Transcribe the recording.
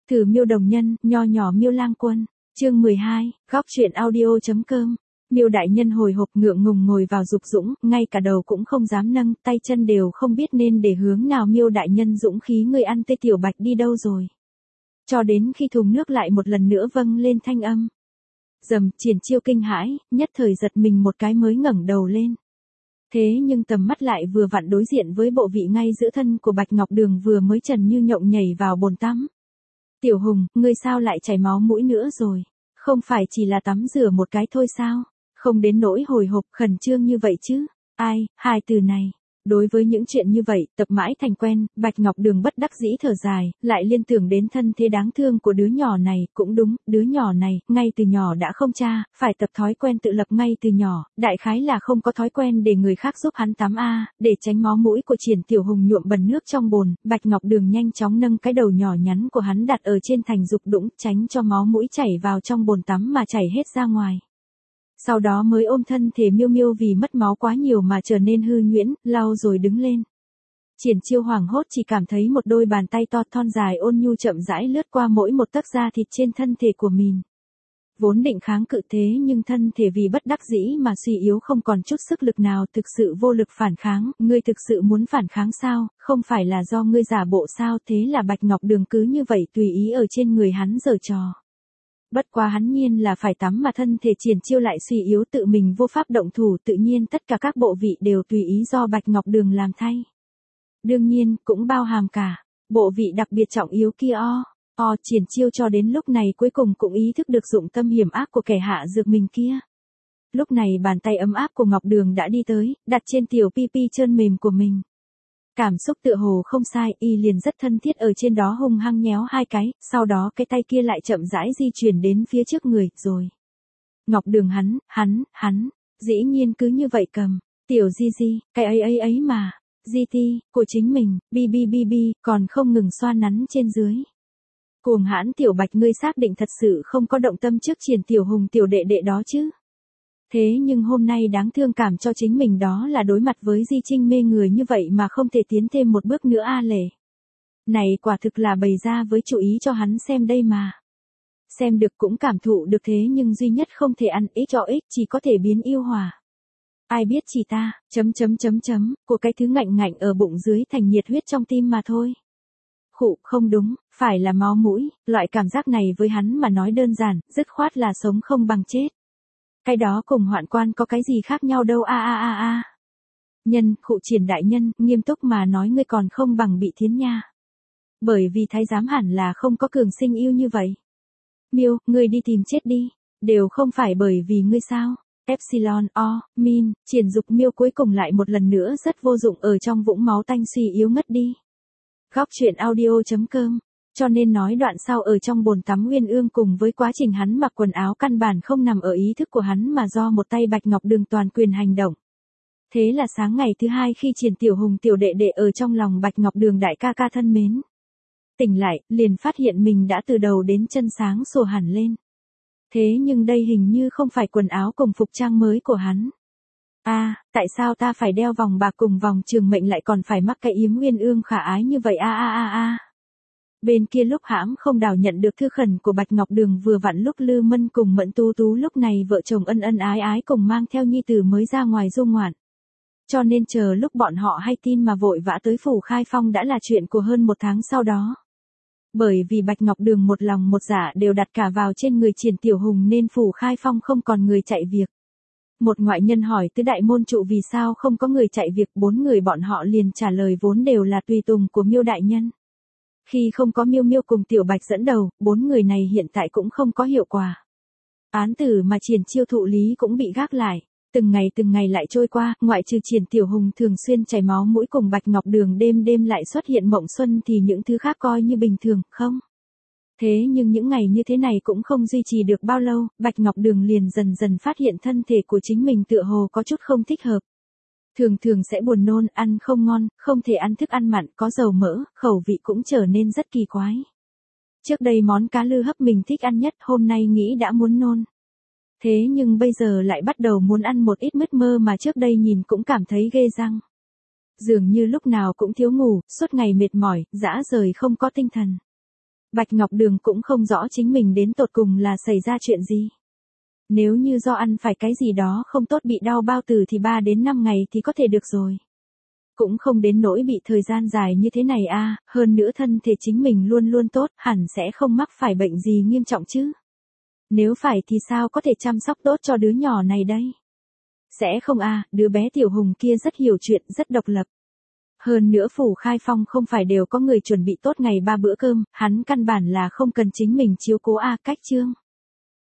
Từ Miêu Đồng Nhân, nho nhỏ Miêu Lang Quân, chương 12, góc truyện audio.com. Miêu đại nhân hồi hộp ngượng ngùng ngồi vào Dục Dũng, ngay cả đầu cũng không dám nâng, tay chân đều không biết nên để hướng nào. Miêu đại nhân dũng khí người ăn tê tiểu bạch đi đâu rồi? Cho đến khi thùng nước lại một lần nữa vâng lên thanh âm. Dầm, Triển Chiêu kinh hãi, nhất thời giật mình một cái mới ngẩng đầu lên. Thế nhưng tầm mắt lại vừa vặn đối diện với bộ vị ngay giữa thân của Bạch Ngọc Đường vừa mới trần như nhộng nhảy vào bồn tắm. Tiểu Hùng, ngươi sao lại chảy máu mũi nữa rồi? Không phải chỉ là tắm rửa một cái thôi sao? Không đến nỗi hồi hộp khẩn trương như vậy chứ? Ai, hai từ này. Đối với những chuyện như vậy, tập mãi thành quen, Bạch Ngọc Đường bất đắc dĩ thở dài, lại liên tưởng đến thân thế đáng thương của đứa nhỏ này. Cũng đúng, đứa nhỏ này, ngay từ nhỏ đã không cha, phải tập thói quen tự lập ngay từ nhỏ, đại khái là không có thói quen để người khác giúp hắn tắm để tránh máu mũi của Triển Tiểu Hùng nhuộm bẩn nước trong bồn. Bạch Ngọc Đường nhanh chóng nâng cái đầu nhỏ nhắn của hắn đặt ở trên thành dục đũng, tránh cho máu mũi chảy vào trong bồn tắm mà chảy hết ra ngoài. Sau đó mới ôm thân thể Miêu Miêu vì mất máu quá nhiều mà trở nên hư nhuyễn, lau rồi đứng lên. Triển Chiêu hoảng hốt chỉ cảm thấy một đôi bàn tay to thon dài ôn nhu chậm rãi lướt qua mỗi một tấc da thịt trên thân thể của mình. Vốn định kháng cự thế nhưng thân thể vì bất đắc dĩ mà suy yếu không còn chút sức lực nào, thực sự vô lực phản kháng. Ngươi thực sự muốn phản kháng sao? Không phải là do ngươi giả bộ sao? Thế là Bạch Ngọc Đường cứ như vậy tùy ý ở trên người hắn giở trò. Bất quá hắn nhiên là phải tắm mà thân thể Triển Chiêu lại suy yếu tự mình vô pháp động thủ, tự nhiên tất cả các bộ vị đều tùy ý do Bạch Ngọc Đường làm thay. Đương nhiên, cũng bao hàm cả bộ vị đặc biệt trọng yếu kia. Triển Chiêu cho đến lúc này cuối cùng cũng ý thức được dụng tâm hiểm ác của kẻ hạ dược mình kia. Lúc này bàn tay ấm áp của Ngọc Đường đã đi tới, đặt trên tiểu pi pi trơn mềm của mình. Cảm xúc tựa hồ không sai, y liền rất thân thiết ở trên đó hung hăng nhéo hai cái, sau đó cái tay kia lại chậm rãi di chuyển đến phía trước người, rồi. Ngọc Đường hắn, dĩ nhiên cứ như vậy cầm, tiểu Di, cái ấy mà, GT, của chính mình, bi, còn không ngừng xoa nắn trên dưới. Cuồng hãn Tiểu Bạch, ngươi xác định thật sự không có động tâm trước Triển Tiểu Hùng tiểu đệ đệ đó chứ? Thế nhưng hôm nay đáng thương cảm cho chính mình đó là đối mặt với Di Trinh mê người như vậy mà không thể tiến thêm một bước nữa lệ. Này quả thực là bày ra với chủ ý cho hắn xem đây mà. Xem được cũng cảm thụ được thế nhưng duy nhất không thể ăn ích cho ích, chỉ có thể biến yêu hòa. Ai biết chỉ ta, của cái thứ ngạnh ngạnh ở bụng dưới thành nhiệt huyết trong tim mà thôi. Khụ, không đúng, phải là máu mũi, loại cảm giác này với hắn mà nói đơn giản, dứt khoát là sống không bằng chết. Cái đó cùng hoạn quan có cái gì khác nhau đâu Nhân, khụ Triển đại nhân, nghiêm túc mà nói ngươi còn không bằng Bị Thiến nha. Bởi vì thái giám hẳn là không có cường sinh yêu như vậy. Miêu, ngươi đi tìm chết đi, đều không phải bởi vì ngươi sao. Epsilon, min, Triển Dục Miêu cuối cùng lại một lần nữa rất vô dụng ở trong vũng máu tanh suy yếu ngất đi. Góc truyện audio.com. Cho nên nói đoạn sau ở trong bồn tắm Uyên Ương cùng với quá trình hắn mặc quần áo căn bản không nằm ở ý thức của hắn mà do một tay Bạch Ngọc Đường toàn quyền hành động. Thế là sáng ngày thứ hai khi Triển Tiểu Hùng tiểu đệ đệ ở trong lòng Bạch Ngọc Đường đại ca ca thân mến. Tỉnh lại, liền phát hiện mình đã từ đầu đến chân sáng sủa hẳn lên. Thế nhưng đây hình như không phải quần áo cùng phục trang mới của hắn. Tại sao ta phải đeo vòng bạc cùng vòng trường mệnh lại còn phải mắc cái yếm Uyên Ương khả ái như vậy Bên kia lúc hãm không đào nhận được thư khẩn của Bạch Ngọc Đường vừa vặn lúc Lư Mân cùng Mẫn Tú Tú lúc này vợ chồng ân ái cùng mang theo nhi tử mới ra ngoài du ngoạn. Cho nên chờ lúc bọn họ hay tin mà vội vã tới phủ Khai Phong đã là chuyện của hơn một tháng sau đó. Bởi vì Bạch Ngọc Đường một lòng một dạ đều đặt cả vào trên người Triển Tiểu Hùng nên phủ Khai Phong không còn người chạy việc. Một ngoại nhân hỏi tứ đại môn trụ vì sao không có người chạy việc, 4 người bọn họ liền trả lời vốn đều là tùy tùng của Miêu đại nhân. Khi không có Miêu Miêu cùng Tiểu Bạch dẫn đầu, 4 người này hiện tại cũng không có hiệu quả. Án tử mà Triển Chiêu thụ lý cũng bị gác lại. Từng ngày lại trôi qua, ngoại trừ Triển Tiểu Hùng thường xuyên chảy máu mũi cùng Bạch Ngọc Đường đêm lại xuất hiện mộng xuân thì những thứ khác coi như bình thường, không? Thế nhưng những ngày như thế này cũng không duy trì được bao lâu, Bạch Ngọc Đường liền dần dần phát hiện thân thể của chính mình tựa hồ có chút không thích hợp. Thường sẽ buồn nôn, ăn không ngon, không thể ăn thức ăn mặn, có dầu mỡ, khẩu vị cũng trở nên rất kỳ quái. Trước đây món cá lư hấp mình thích ăn nhất, hôm nay nghĩ đã muốn nôn. Thế nhưng bây giờ lại bắt đầu muốn ăn một ít mứt mơ mà trước đây nhìn cũng cảm thấy ghê răng. Dường như lúc nào cũng thiếu ngủ, suốt ngày mệt mỏi, dã rời không có tinh thần. Bạch Ngọc Đường cũng không rõ chính mình đến tột cùng là xảy ra chuyện gì. Nếu như do ăn phải cái gì đó không tốt bị đau bao tử thì 3 đến 5 ngày thì có thể được rồi. Cũng không đến nỗi bị thời gian dài như thế này a, hơn nữa thân thể chính mình luôn luôn tốt, hẳn sẽ không mắc phải bệnh gì nghiêm trọng chứ. Nếu phải thì sao có thể chăm sóc tốt cho đứa nhỏ này đây? Sẽ không a, đứa bé Tiểu Hùng kia rất hiểu chuyện, rất độc lập. Hơn nữa Phủ Khai Phong không phải đều có người chuẩn bị tốt ngày 3 bữa cơm, hắn căn bản là không cần chính mình chiếu cố a, cách Trương